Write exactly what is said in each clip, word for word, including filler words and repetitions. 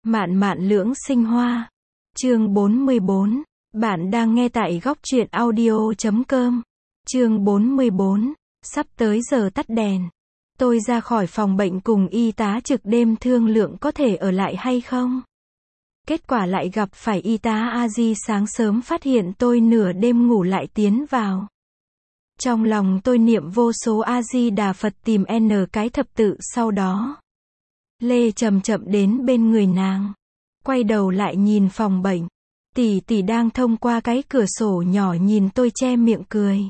Mạn mạn lưỡng sinh hoa. Chương bốn mươi bốn. Bạn đang nghe tại góc truyện audio chấm com. Chương bốn mươi bốn. Sắp tới giờ tắt đèn. Tôi ra khỏi phòng bệnh cùng y tá trực đêm thương lượng có thể ở lại hay không. Kết quả lại gặp phải y tá A Di sáng sớm phát hiện tôi nửa đêm ngủ lại tiến vào. Trong lòng tôi niệm vô số A Di Đà Phật tìm n cái thập tự, sau đó lê chậm chậm đến bên người nàng. Quay đầu lại nhìn phòng bệnh. Tỷ tỷ đang thông qua cái cửa sổ nhỏ nhìn tôi che miệng cười.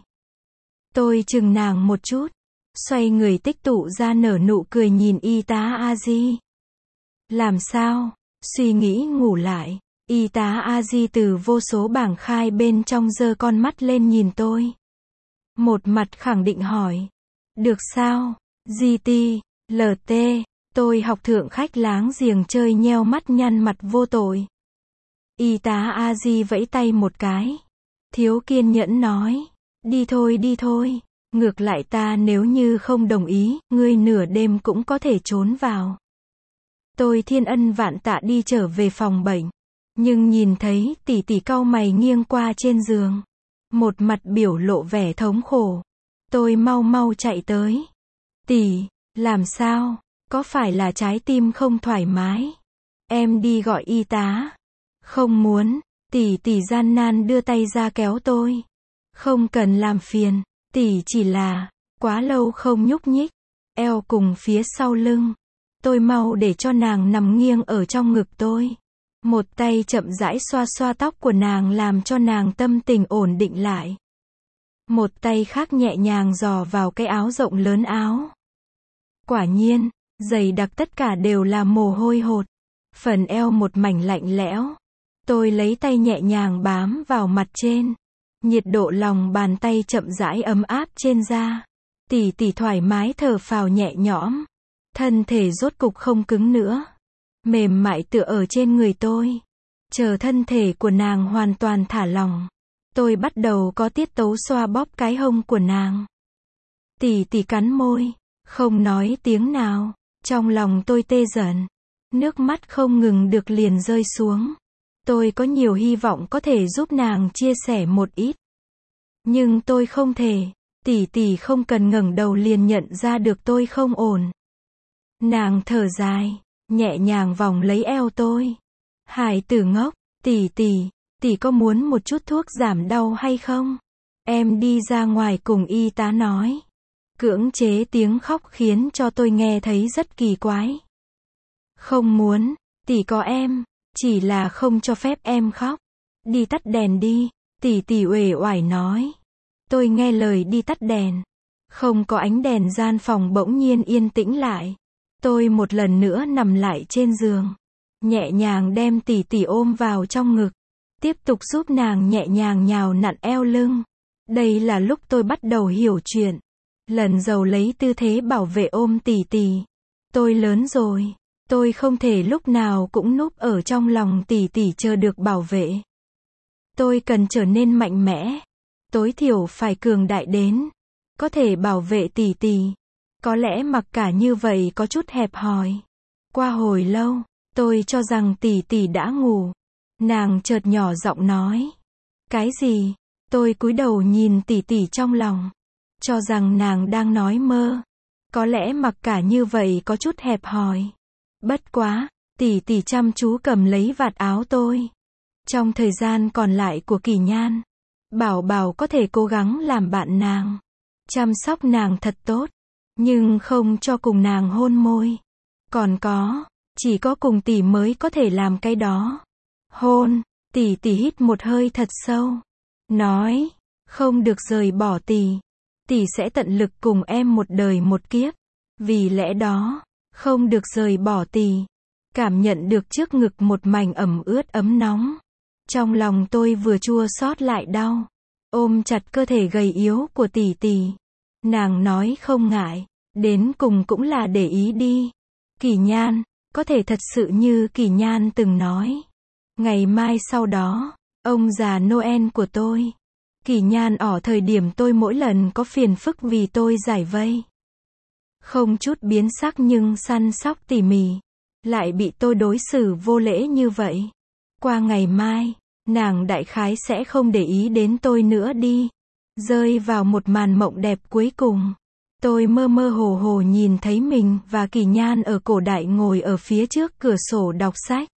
Tôi chừng nàng một chút. Xoay người tích tụ ra nở nụ cười nhìn y tá A Di. Làm sao? Suy nghĩ ngủ lại. Y tá A Di từ vô số bảng khai bên trong giơ con mắt lên nhìn tôi. Một mặt khẳng định hỏi. Được sao? giê tê, lờ tê. Tôi học thượng khách láng giềng chơi nheo mắt nhăn mặt vô tội. Y tá A Di vẫy tay một cái. Thiếu kiên nhẫn nói. Đi thôi đi thôi. Ngược lại ta nếu như không đồng ý, ngươi nửa đêm cũng có thể trốn vào. Tôi thiên ân vạn tạ đi trở về phòng bệnh. Nhưng nhìn thấy tỷ tỷ cau mày nghiêng qua trên giường. Một mặt biểu lộ vẻ thống khổ. Tôi mau mau chạy tới. Tỷ, làm sao? Có phải là trái tim không thoải mái? Em đi gọi y tá. Không muốn. Tỷ tỷ gian nan đưa tay ra kéo tôi. Không cần làm phiền. Tỷ chỉ là quá lâu không nhúc nhích. Eo cùng phía sau lưng. Tôi mau để cho nàng nằm nghiêng ở trong ngực tôi. Một tay chậm rãi xoa xoa tóc của nàng làm cho nàng tâm tình ổn định lại. Một tay khác nhẹ nhàng dò vào cái áo rộng lớn áo. Quả nhiên, dày đặc tất cả đều là mồ hôi hột. Phần eo một mảnh lạnh lẽo. Tôi lấy tay nhẹ nhàng bám vào mặt trên. Nhiệt độ lòng bàn tay chậm rãi ấm áp trên da. Tỷ tỷ thoải mái thở phào nhẹ nhõm. Thân thể rốt cục không cứng nữa. Mềm mại tựa ở trên người tôi. Chờ thân thể của nàng hoàn toàn thả lỏng. Tôi bắt đầu có tiết tấu xoa bóp cái hông của nàng. Tỷ tỷ cắn môi. Không nói tiếng nào. Trong lòng tôi tê dần. Nước mắt không ngừng được liền rơi xuống. Tôi có nhiều hy vọng có thể giúp nàng chia sẻ một ít. Nhưng tôi không thể. Tỷ tỷ không cần ngẩng đầu liền nhận ra được tôi không ổn. Nàng thở dài. Nhẹ nhàng vòng lấy eo tôi. Hải tử ngốc. Tỷ tỷ. Tỷ có muốn một chút thuốc giảm đau hay không? Em đi ra ngoài cùng y tá nói. Cưỡng chế tiếng khóc khiến cho tôi nghe thấy rất kỳ quái. Không muốn. Tỷ có em. Chỉ là không cho phép em khóc. Đi tắt đèn đi. Tỷ tỷ uể oải nói. Tôi nghe lời đi tắt đèn. Không có ánh đèn gian phòng bỗng nhiên yên tĩnh lại. Tôi một lần nữa nằm lại trên giường. Nhẹ nhàng đem tỷ tỷ ôm vào trong ngực. Tiếp tục giúp nàng nhẹ nhàng nhào nặn eo lưng. Đây là lúc tôi bắt đầu hiểu chuyện. Lần đầu lấy tư thế bảo vệ ôm tỷ tỷ. Tôi lớn rồi. Tôi không thể lúc nào cũng núp ở trong lòng tỷ tỷ chờ được bảo vệ. Tôi cần trở nên mạnh mẽ. Tối thiểu phải cường đại đến. Có thể bảo vệ tỷ tỷ. Có lẽ mặc cả như vậy có chút hẹp hòi. Qua hồi lâu, tôi cho rằng tỷ tỷ đã ngủ. Nàng chợt nhỏ giọng nói. Cái gì? Tôi cúi đầu nhìn tỷ tỷ trong lòng. Cho rằng nàng đang nói mơ. Có lẽ mặc cả như vậy có chút hẹp hòi. Bất quá, tỷ tỷ chăm chú cầm lấy vạt áo tôi. Trong thời gian còn lại của Kỳ Nhan, bảo bảo có thể cố gắng làm bạn nàng. Chăm sóc nàng thật tốt. Nhưng không cho cùng nàng hôn môi. Còn có, chỉ có cùng tỷ mới có thể làm cái đó. Hôn. Tỷ tỷ hít một hơi thật sâu. Nói, không được rời bỏ tỷ. Tỷ sẽ tận lực cùng em một đời một kiếp. Vì lẽ đó, không được rời bỏ tỷ. Cảm nhận được trước ngực một mảnh ẩm ướt ấm nóng. Trong lòng tôi vừa chua xót lại đau. Ôm chặt cơ thể gầy yếu của tỷ tỷ. Nàng nói không ngại. Đến cùng cũng là để ý đi. Kỳ Nhan, có thể thật sự như Kỳ Nhan từng nói. Ngày mai sau đó, ông già Noel của tôi. Kỳ Nhan ở thời điểm tôi mỗi lần có phiền phức vì tôi giải vây. Không chút biến sắc nhưng săn sóc tỉ mỉ. lại bị tôi đối xử vô lễ như vậy. Qua ngày mai, nàng đại khái sẽ không để ý đến tôi nữa đi. Rơi vào một màn mộng đẹp cuối cùng. Tôi mơ mơ hồ hồ nhìn thấy mình và Kỳ Nhan ở cổ đại ngồi ở phía trước cửa sổ đọc sách.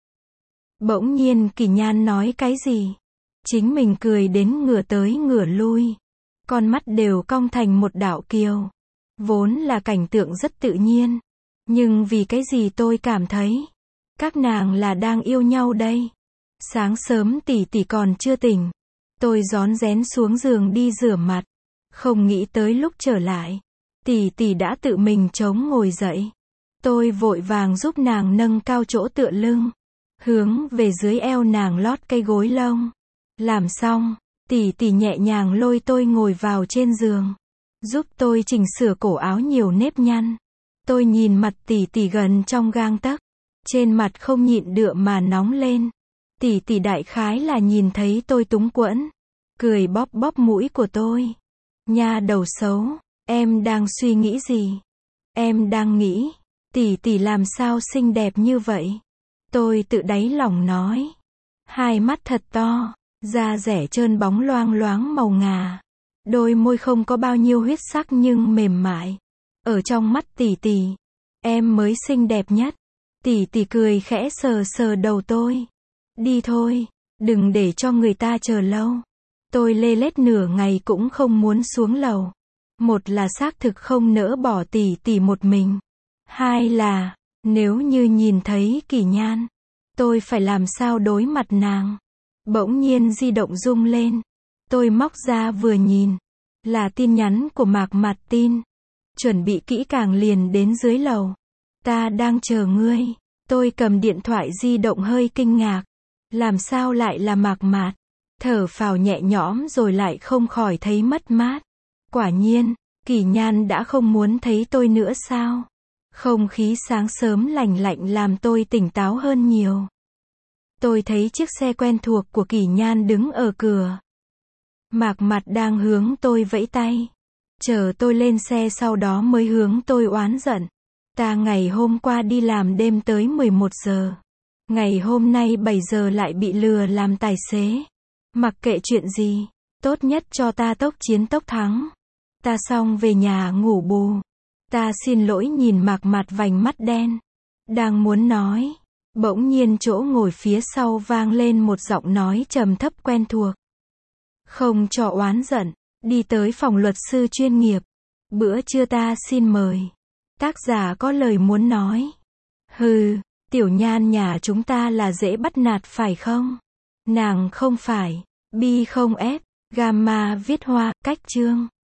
Bỗng nhiên Kỳ Nhan nói cái gì? Chính mình cười đến ngửa tới ngửa lui. Con mắt đều cong thành một đạo kiều. Vốn là cảnh tượng rất tự nhiên. Nhưng vì cái gì tôi cảm thấy các nàng là đang yêu nhau đây. Sáng sớm tỷ tỷ còn chưa tỉnh. Tôi rón rén xuống giường đi rửa mặt. Không nghĩ tới lúc trở lại, tỷ tỷ đã tự mình chống ngồi dậy. Tôi vội vàng giúp nàng nâng cao chỗ tựa lưng. Hướng về dưới eo nàng lót cây gối lông. Làm xong, tỷ tỷ nhẹ nhàng lôi tôi ngồi vào trên giường. Giúp tôi chỉnh sửa cổ áo nhiều nếp nhăn. Tôi nhìn mặt tỷ tỷ gần trong gang tấc. Trên mặt không nhịn được mà nóng lên. Tỷ tỷ đại khái là nhìn thấy tôi túng quẫn. Cười bóp bóp mũi của tôi. Nha đầu xấu, em đang suy nghĩ gì? Em đang nghĩ, tỷ tỷ làm sao xinh đẹp như vậy? Tôi tự đáy lòng nói. Hai mắt thật to, da rẻ trơn bóng loang loáng màu ngà. Đôi môi không có bao nhiêu huyết sắc nhưng mềm mại. Ở trong mắt tỷ tỷ, em mới xinh đẹp nhất. Tỷ tỷ cười khẽ sờ sờ đầu tôi. Đi thôi, đừng để cho người ta chờ lâu. Tôi lê lết nửa ngày cũng không muốn xuống lầu. Một là xác thực không nỡ bỏ tỷ tỷ một mình. Hai là, nếu như nhìn thấy Kỳ Nhan, tôi phải làm sao đối mặt nàng. Bỗng nhiên di động rung lên. Tôi móc ra vừa nhìn. Là tin nhắn của Mạc Mạt Tin. Chuẩn bị kỹ càng liền đến dưới lầu. Ta đang chờ ngươi. Tôi cầm điện thoại di động hơi kinh ngạc. Làm sao lại là Mạc Mạt? Thở phào nhẹ nhõm rồi lại không khỏi thấy mất mát. Quả nhiên, Kỳ Nhan đã không muốn thấy tôi nữa sao? Không khí sáng sớm lành lạnh làm tôi tỉnh táo hơn nhiều. Tôi thấy chiếc xe quen thuộc của Kỳ Nhan đứng ở cửa. Mạc Mạt đang hướng tôi vẫy tay. Chờ tôi lên xe sau đó mới hướng tôi oán giận. Ta ngày hôm qua đi làm đêm tới mười một giờ. Ngày hôm nay bảy giờ lại bị lừa làm tài xế. Mặc kệ chuyện gì, tốt nhất cho ta tốc chiến tốc thắng. Ta xong về nhà ngủ bù. Ta xin lỗi nhìn Mạc Mạt vành mắt đen. Đang muốn nói, bỗng nhiên chỗ ngồi phía sau vang lên một giọng nói trầm thấp quen thuộc. Không cho oán giận, đi tới phòng luật sư chuyên nghiệp. Bữa trưa ta xin mời. Tác giả có lời muốn nói. Hừ, Tiểu Nhan nhà chúng ta là dễ bắt nạt phải không? Nàng không phải. Bi không ép. Gamma viết hoa, cách chương.